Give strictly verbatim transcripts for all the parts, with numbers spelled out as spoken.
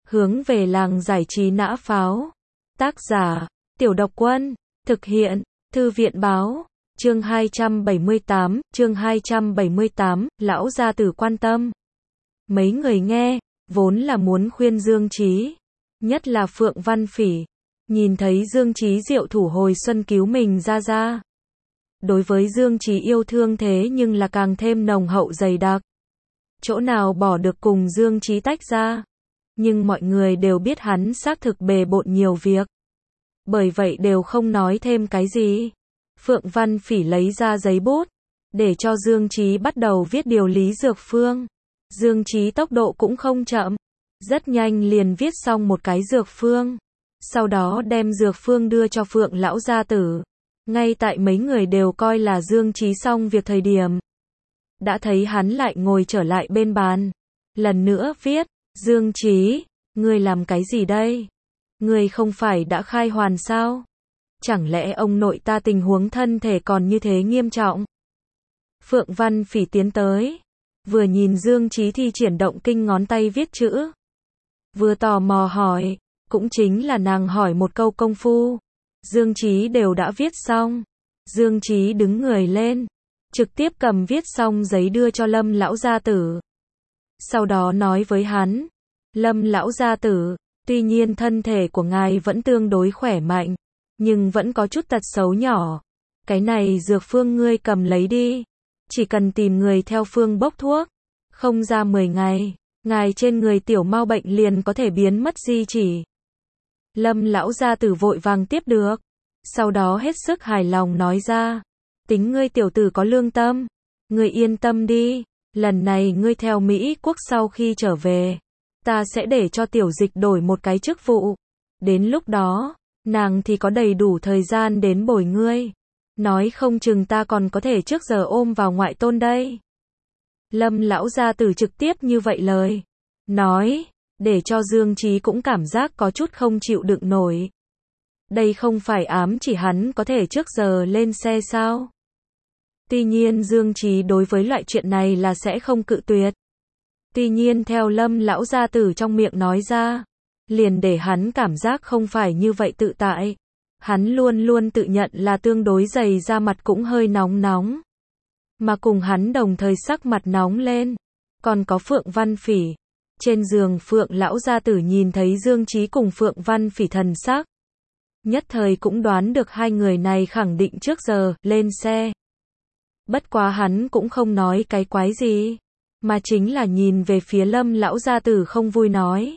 Hướng về làng giải trí nã pháo. Tác giả, Tiểu Độc Quân. Thực hiện, Thư viện Báo. Chương hai trăm bảy mươi tám, chương hai trăm bảy mươi tám, lão gia tử quan tâm. Mấy người nghe, vốn là muốn khuyên Dương Chí, nhất là Phượng Văn Phỉ, nhìn thấy Dương Chí diệu thủ hồi xuân cứu mình ra ra. Đối với Dương Chí yêu thương thế nhưng là càng thêm nồng hậu dày đặc. Chỗ nào bỏ được cùng Dương Chí tách ra. Nhưng mọi người đều biết hắn xác thực bề bộn nhiều việc. Bởi vậy đều không nói thêm cái gì. Phượng Văn Phỉ lấy ra giấy bút, để cho Dương Chí bắt đầu viết điều lý dược phương. Dương Chí tốc độ cũng không chậm, rất nhanh liền viết xong một cái dược phương. Sau đó đem dược phương đưa cho Phượng lão gia tử. Ngay tại mấy người đều coi là Dương Chí xong việc thời điểm, đã thấy hắn lại ngồi trở lại bên bàn. Lần nữa viết, Dương Chí, ngươi làm cái gì đây? Ngươi không phải đã khai hoàn sao? Chẳng lẽ ông nội ta tình huống thân thể còn như thế nghiêm trọng? Phượng Văn Phỉ tiến tới, vừa nhìn Dương Chí thi triển động kinh ngón tay viết chữ, vừa tò mò hỏi, cũng chính là nàng hỏi một câu công phu, Dương Chí đều đã viết xong. Dương Chí đứng người lên, trực tiếp cầm viết xong giấy đưa cho Lâm lão gia tử. Sau đó nói với hắn, Lâm lão gia tử, tuy nhiên thân thể của ngài vẫn tương đối khỏe mạnh, nhưng vẫn có chút tật xấu nhỏ. Cái này dược phương ngươi cầm lấy đi. Chỉ cần tìm người theo phương bốc thuốc, không ra mười ngày, ngài trên người tiểu mau bệnh liền có thể biến mất di chỉ. Lâm lão gia tử vội vàng tiếp được. Sau đó hết sức hài lòng nói ra, tính ngươi tiểu tử có lương tâm. Ngươi yên tâm đi, lần này ngươi theo Mỹ quốc sau khi trở về, ta sẽ để cho tiểu dịch đổi một cái chức vụ. Đến lúc đó, nàng thì có đầy đủ thời gian đến bồi ngươi. Nói không chừng ta còn có thể trước giờ ôm vào ngoại tôn đây. Lâm lão gia tử trực tiếp như vậy lời nói, để cho Dương Chí cũng cảm giác có chút không chịu đựng nổi. Đây không phải ám chỉ hắn có thể trước giờ lên xe sao? Tuy nhiên Dương Chí đối với loại chuyện này là sẽ không cự tuyệt. Tuy nhiên theo Lâm lão gia tử trong miệng nói ra, liền để hắn cảm giác không phải như vậy tự tại. Hắn luôn luôn tự nhận là tương đối dày da mặt cũng hơi nóng nóng. Mà cùng hắn đồng thời sắc mặt nóng lên, còn có Phượng Văn Phỉ. Trên giường Phượng lão gia tử nhìn thấy Dương Chí cùng Phượng Văn Phỉ thần sắc, nhất thời cũng đoán được hai người này khẳng định trước giờ lên xe. Bất quá hắn cũng không nói cái quái gì, mà chính là nhìn về phía Lâm lão gia tử không vui nói.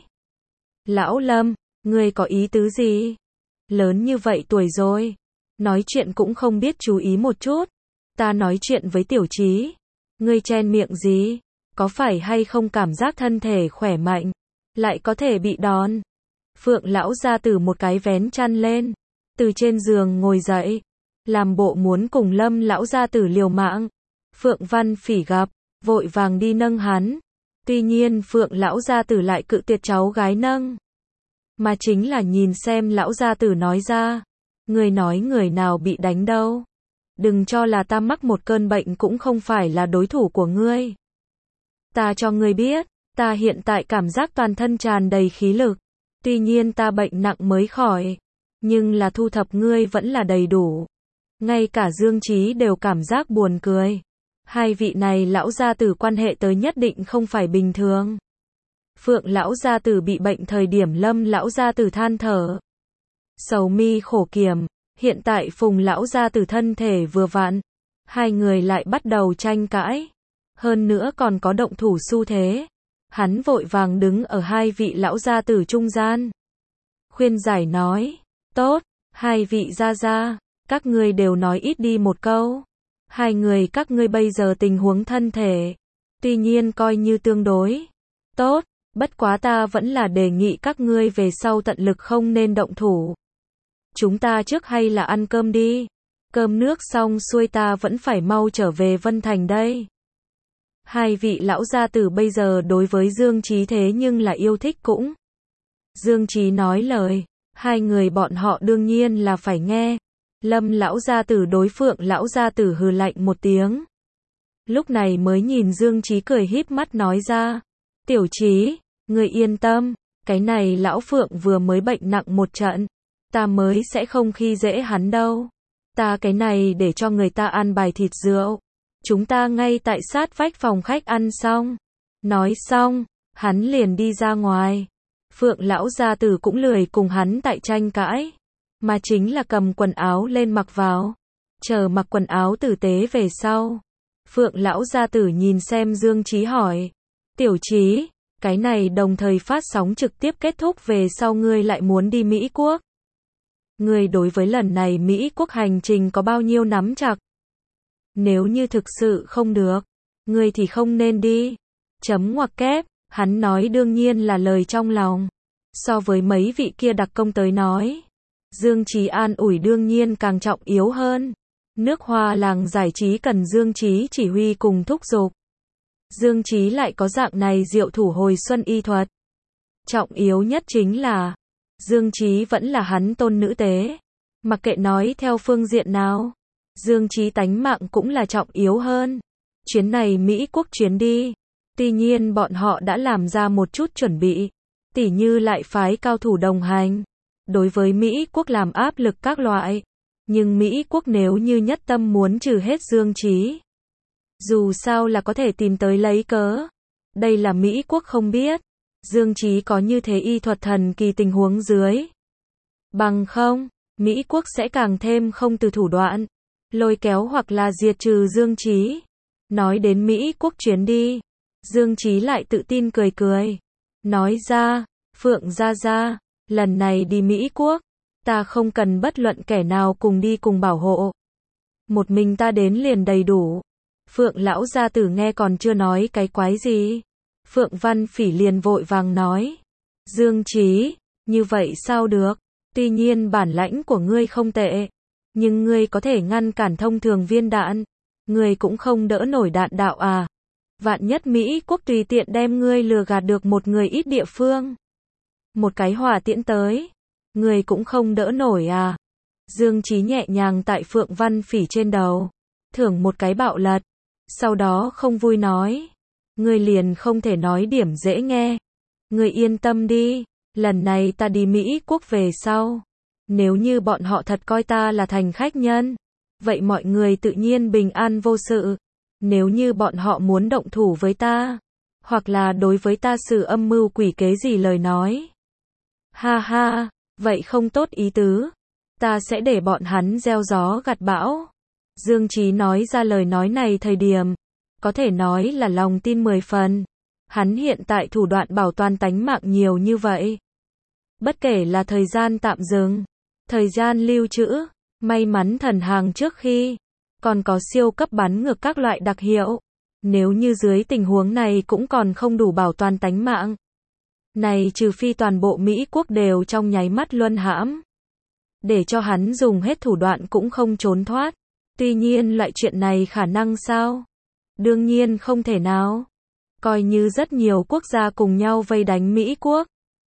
Lão Lâm, ngươi có ý tứ gì? Lớn như vậy tuổi rồi, nói chuyện cũng không biết chú ý một chút. Ta nói chuyện với Tiểu Chí, ngươi chen miệng gì? Có phải hay không cảm giác thân thể khỏe mạnh, lại có thể bị đòn? Phượng lão gia tử một cái vén chăn lên, từ trên giường ngồi dậy, làm bộ muốn cùng Lâm lão gia tử liều mạng. Phượng Văn Phỉ gặp, vội vàng đi nâng hắn. Tuy nhiên Phượng lão gia tử lại cự tuyệt cháu gái nâng, mà chính là nhìn xem lão gia tử nói ra, người nói người nào bị đánh đâu. Đừng cho là ta mắc một cơn bệnh cũng không phải là đối thủ của ngươi. Ta cho ngươi biết, ta hiện tại cảm giác toàn thân tràn đầy khí lực. Tuy nhiên ta bệnh nặng mới khỏi, nhưng là thu thập ngươi vẫn là đầy đủ. Ngay cả Dương Chí đều cảm giác buồn cười. Hai vị này lão gia tử quan hệ tới nhất định không phải bình thường. Phượng lão gia tử bị bệnh thời điểm Lâm lão gia tử than thở, sầu mi khổ kiểm. Hiện tại Phùng lão gia tử thân thể vừa vặn, hai người lại bắt đầu tranh cãi, hơn nữa còn có động thủ xu thế. Hắn vội vàng đứng ở hai vị lão gia tử trung gian, khuyên giải nói, tốt, hai vị gia gia, các ngươi đều nói ít đi một câu. Hai người các ngươi bây giờ tình huống thân thể, tuy nhiên coi như tương đối tốt, bất quá ta vẫn là đề nghị các ngươi về sau tận lực không nên động thủ. Chúng ta trước hay là ăn cơm đi, cơm nước xong xuôi ta vẫn phải mau trở về Vân Thành đây. Hai vị lão gia tử bây giờ đối với Dương Chí thế nhưng là yêu thích cũng. Dương Chí nói lời, hai người bọn họ đương nhiên là phải nghe. Lâm lão gia tử đối Phượng lão gia tử hừ lạnh một tiếng. Lúc này mới nhìn Dương Chí cười híp mắt nói ra, Tiểu Chí, ngươi yên tâm, Cái này lão Phượng vừa mới bệnh nặng một trận, ta mới sẽ không khi dễ hắn đâu. Ta cái này để cho người ta ăn bài thịt rượu. Chúng ta ngay tại sát vách phòng khách ăn xong. Nói xong, hắn liền đi ra ngoài. Phượng lão gia tử cũng lười cùng hắn tại tranh cãi, mà chính là cầm quần áo lên mặc vào. Chờ mặc quần áo tử tế về sau, Phượng lão gia tử nhìn xem Dương Chí hỏi, Tiểu Chí, cái này đồng thời phát sóng trực tiếp kết thúc về sau ngươi lại muốn đi Mỹ Quốc. Ngươi đối với lần này Mỹ Quốc hành trình có bao nhiêu nắm chặt? Nếu như thực sự không được, ngươi thì không nên đi. Chấm ngoặc kép, hắn nói đương nhiên là lời trong lòng. So với mấy vị kia đặc công tới nói, Dương Chí an ủi đương nhiên càng trọng yếu hơn. Nước Hoa làng giải trí cần Dương Chí chỉ huy cùng thúc giục. Dương Chí lại có dạng này diệu thủ hồi xuân y thuật. Trọng yếu nhất chính là, Dương Chí vẫn là hắn tôn nữ tế. Mặc kệ nói theo phương diện nào, Dương Chí tánh mạng cũng là trọng yếu hơn. Chuyến này Mỹ Quốc chuyến đi, tuy nhiên bọn họ đã làm ra một chút chuẩn bị, tỉ như lại phái cao thủ đồng hành, đối với Mỹ Quốc làm áp lực các loại. Nhưng Mỹ Quốc nếu như nhất tâm muốn trừ hết Dương Chí, dù sao là có thể tìm tới lấy cớ. Đây là Mỹ Quốc không biết, Dương Chí có như thế y thuật thần kỳ tình huống dưới. Bằng không, Mỹ Quốc sẽ càng thêm không từ thủ đoạn, lôi kéo hoặc là diệt trừ Dương Chí. Nói đến Mỹ Quốc chuyến đi, Dương Chí lại tự tin cười cười. Nói ra, Phượng gia gia, lần này đi Mỹ Quốc, ta không cần bất luận kẻ nào cùng đi cùng bảo hộ. Một mình ta đến liền đầy đủ. Phượng lão gia tử nghe còn chưa nói cái quái gì. Phượng Văn Phỉ liền vội vàng nói. Dương Chí, như vậy sao được? Tuy nhiên bản lãnh của ngươi không tệ, nhưng ngươi có thể ngăn cản thông thường viên đạn. Ngươi cũng không đỡ nổi đạn đạo à. Vạn nhất Mỹ Quốc tùy tiện đem ngươi lừa gạt được một người ít địa phương. Một cái hỏa tiễn tới, ngươi cũng không đỡ nổi à. Dương Chí nhẹ nhàng tại Phượng Văn Phỉ trên đầu, thưởng một cái bạo lật. Sau đó không vui nói, ngươi liền không thể nói điểm dễ nghe. Ngươi yên tâm đi, lần này ta đi Mỹ Quốc về sau, nếu như bọn họ thật coi ta là thành khách nhân, vậy mọi người tự nhiên bình an vô sự. Nếu như bọn họ muốn động thủ với ta, hoặc là đối với ta sử âm mưu quỷ kế gì lời nói, ha ha, vậy không tốt ý tứ, ta sẽ để bọn hắn gieo gió gặt bão. Dương Chí nói ra lời nói này thời điểm, có thể nói là lòng tin mười phần. Hắn hiện tại thủ đoạn bảo toàn tánh mạng nhiều như vậy. Bất kể là thời gian tạm dừng, thời gian lưu trữ, may mắn thần hàng trước khi, còn có siêu cấp bắn ngược các loại đặc hiệu. Nếu như dưới tình huống này cũng còn không đủ bảo toàn tánh mạng, này trừ phi toàn bộ Mỹ Quốc đều trong nháy mắt luân hãm, để cho hắn dùng hết thủ đoạn cũng không trốn thoát. Tuy nhiên loại chuyện này khả năng sao? Đương nhiên không thể nào. Coi như rất nhiều quốc gia cùng nhau vây đánh Mỹ Quốc,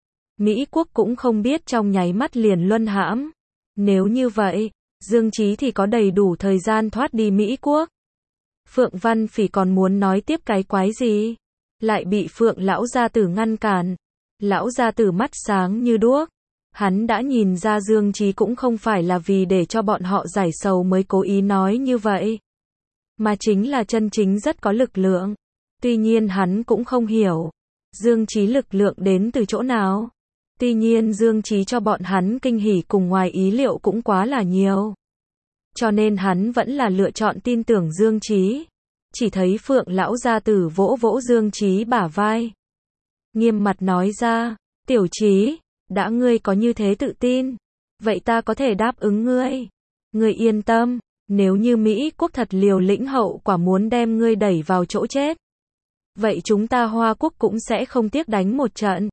Mỹ Quốc cũng không biết trong nháy mắt liền luân hãm. Nếu như vậy, Dương Chí thì có đầy đủ thời gian thoát đi Mỹ Quốc. Phượng Văn Phỉ còn muốn nói tiếp cái quái gì, lại bị Phượng lão gia tử ngăn cản. Lão gia tử mắt sáng như đuốc, hắn đã nhìn ra Dương Chí cũng không phải là vì để cho bọn họ giải sầu mới cố ý nói như vậy, mà chính là chân chính rất có lực lượng. Tuy nhiên hắn cũng không hiểu Dương Chí lực lượng đến từ chỗ nào. Tuy nhiên Dương Chí cho bọn hắn kinh hỉ cùng ngoài ý liệu cũng quá là nhiều, cho nên hắn vẫn là lựa chọn tin tưởng Dương Chí. Chỉ thấy Phượng lão gia tử vỗ vỗ Dương Chí bả vai, nghiêm mặt nói ra, Tiểu Chí, đã ngươi có như thế tự tin, vậy ta có thể đáp ứng ngươi. Ngươi yên tâm, nếu như Mỹ Quốc thật liều lĩnh hậu quả muốn đem ngươi đẩy vào chỗ chết, vậy chúng ta Hoa Quốc cũng sẽ không tiếc đánh một trận.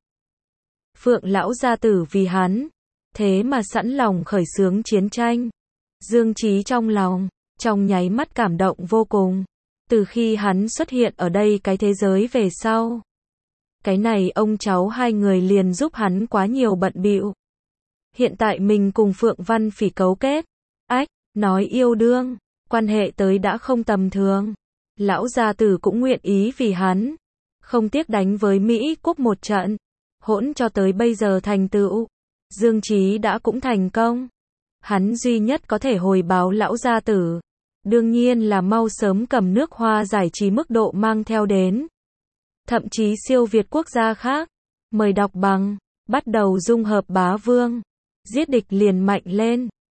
Phượng lão gia tử vì hắn, thế mà sẵn lòng khởi xướng chiến tranh. Dương Chí trong lòng, trong nháy mắt cảm động vô cùng. Từ khi hắn xuất hiện ở đây cái thế giới về sau, cái này ông cháu hai người liền giúp hắn quá nhiều bận bịu. Hiện tại mình cùng Phượng Văn Phỉ cấu kết, ách, nói yêu đương, quan hệ tới đã không tầm thường. Lão gia tử cũng nguyện ý vì hắn, không tiếc đánh với Mỹ Quốc một trận. hỗn cho tới bây giờ thành tựu. Dương Chí đã cũng thành công. Hắn duy nhất có thể hồi báo lão gia tử. Đương nhiên là mau sớm cầm nước Hoa giải trí mức độ mang theo đến. Thậm chí siêu việt quốc gia khác. Mời đọc bằng. Bắt đầu dung hợp bá vương. Giết địch liền mạnh lên.